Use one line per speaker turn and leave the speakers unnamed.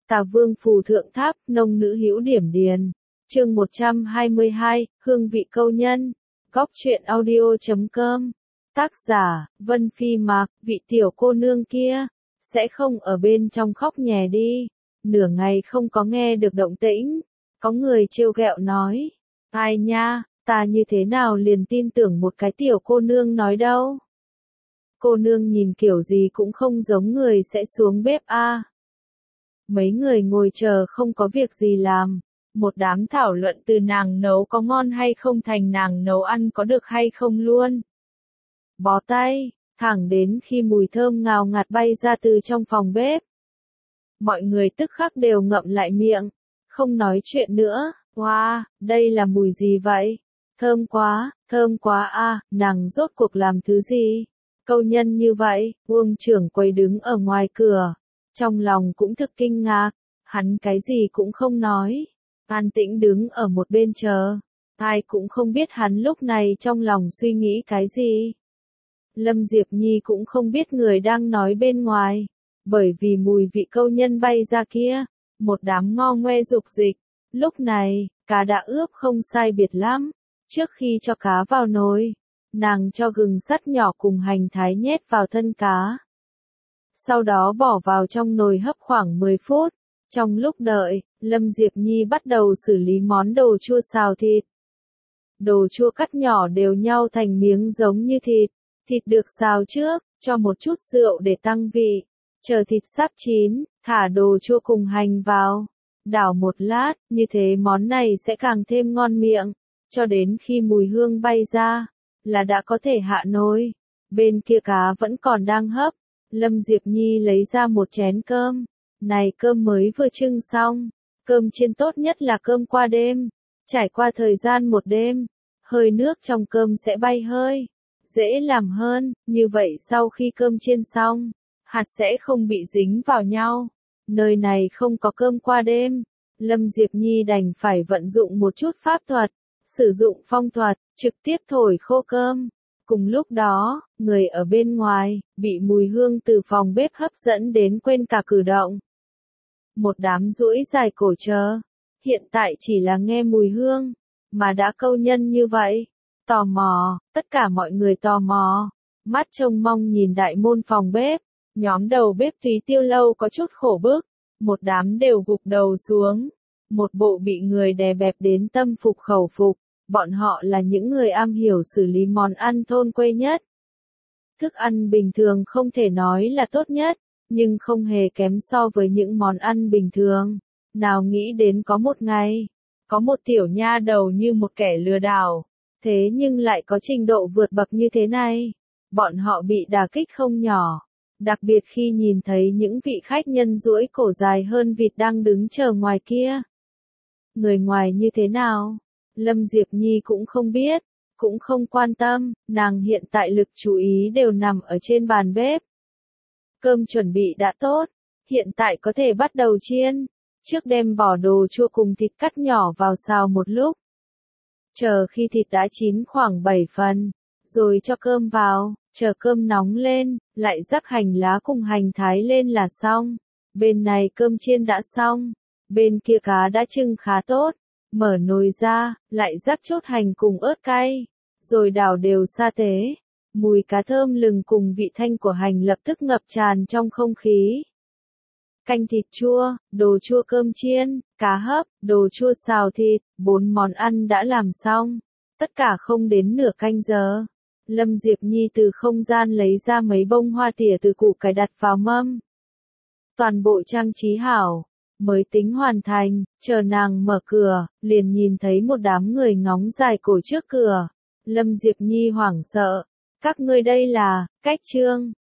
Tà Vương phù thượng tháp, nông nữ hữu điểm điền. Chương 122, hương vị câu nhân. Góc truyện audio.com. Tác giả, Vân Phi Mạc, vị tiểu cô nương kia, sẽ không ở bên trong khóc nhè đi. Nửa ngày không có nghe được động tĩnh. Có người trêu ghẹo nói. Ai nha, ta như thế nào liền tin tưởng một cái tiểu cô nương nói đâu. Cô nương nhìn kiểu gì cũng không giống người sẽ xuống bếp a. Mấy người ngồi chờ không có việc gì làm. Một đám thảo luận từ nàng nấu có ngon hay không thành nàng nấu ăn có được hay không luôn. Bó tay, thẳng đến khi mùi thơm ngào ngạt bay ra từ trong phòng bếp. Mọi người tức khắc đều ngậm lại miệng, không nói chuyện nữa. Wow, đây là mùi gì vậy? Thơm quá a, nàng rốt cuộc làm thứ gì? Câu nhân như vậy, Uông trưởng quầy đứng ở ngoài cửa. Trong lòng cũng thực kinh ngạc, hắn cái gì cũng không nói. An tĩnh đứng ở một bên chờ. Ai cũng không biết hắn lúc này trong lòng suy nghĩ cái gì. Lâm Diệp Nhi cũng không biết người đang nói bên ngoài. Bởi vì mùi vị câu nhân bay ra kia, một đám ngo ngoe dục dịch. Lúc này, cá đã ướp không sai biệt lắm. Trước khi cho cá vào nồi, nàng cho gừng sắt nhỏ cùng hành thái nhét vào thân cá. Sau đó bỏ vào trong nồi hấp khoảng 10 phút. Trong lúc đợi, Lâm Diệp Nhi bắt đầu xử lý món đồ chua xào thịt. Đồ chua cắt nhỏ đều nhau thành miếng giống như thịt. Thịt được xào trước, cho một chút rượu để tăng vị. Chờ thịt sắp chín, thả đồ chua cùng hành vào. Đảo một lát, như thế món này sẽ càng thêm ngon miệng. Cho đến khi mùi hương bay ra, là đã có thể hạ nồi. Bên kia cá vẫn còn đang hấp. Lâm Diệp Nhi lấy ra một chén cơm. Này cơm mới vừa trưng xong. Cơm chiên tốt nhất là cơm qua đêm. Trải qua thời gian một đêm, hơi nước trong cơm sẽ bay hơi. Dễ làm hơn, như vậy sau khi cơm chiên xong, hạt sẽ không bị dính vào nhau. Nơi này không có cơm qua đêm. Lâm Diệp Nhi đành phải vận dụng một chút pháp thuật. Sử dụng phong thuật, trực tiếp thổi khô cơm. Cùng lúc đó, người ở bên ngoài, bị mùi hương từ phòng bếp hấp dẫn đến quên cả cử động. Một đám duỗi dài cổ chờ. Hiện tại chỉ là nghe mùi hương, mà đã câu nhân như vậy. Tò mò, tất cả mọi người tò mò. Mắt trông mong nhìn đại môn phòng bếp. Nhóm đầu bếp Thúy Tiêu Lâu có chút khổ bức. Một đám đều gục đầu xuống. Một bộ bị người đè bẹp đến tâm phục khẩu phục. Bọn họ là những người am hiểu xử lý món ăn thôn quê nhất. Thức ăn bình thường không thể nói là tốt nhất, nhưng không hề kém so với những món ăn bình thường. Nào nghĩ đến có một ngày, có một tiểu nha đầu như một kẻ lừa đảo, thế nhưng lại có trình độ vượt bậc như thế này. Bọn họ bị đả kích không nhỏ, đặc biệt khi nhìn thấy những vị khách nhân duỗi cổ dài hơn vịt đang đứng chờ ngoài kia. Người ngoài như thế nào? Lâm Diệp Nhi cũng không biết, cũng không quan tâm, nàng hiện tại lực chú ý đều nằm ở trên bàn bếp. Cơm chuẩn bị đã tốt, hiện tại có thể bắt đầu chiên. Trước đem bỏ đồ chua cùng thịt cắt nhỏ vào xào một lúc. Chờ khi thịt đã chín khoảng 7 phần, rồi cho cơm vào, chờ cơm nóng lên, lại rắc hành lá cùng hành thái lên là xong. Bên này cơm chiên đã xong, bên kia cá đã trưng khá tốt. Mở nồi ra, lại rắc chốt hành cùng ớt cay, rồi đảo đều sa tế. Mùi cá thơm lừng cùng vị thanh của hành lập tức ngập tràn trong không khí. Canh thịt chua, đồ chua cơm chiên, cá hấp, đồ chua xào thịt, 4 món ăn đã làm xong. Tất cả không đến nửa canh giờ. Lâm Diệp Nhi từ không gian lấy ra mấy bông hoa tỉa từ củ cải đặt vào mâm. Toàn bộ trang trí hảo. Mới tính hoàn thành, chờ nàng mở cửa, liền nhìn thấy một đám người ngóng dài cổ trước cửa. Lâm Diệp Nhi hoảng sợ. Các ngươi đây là, cách trương,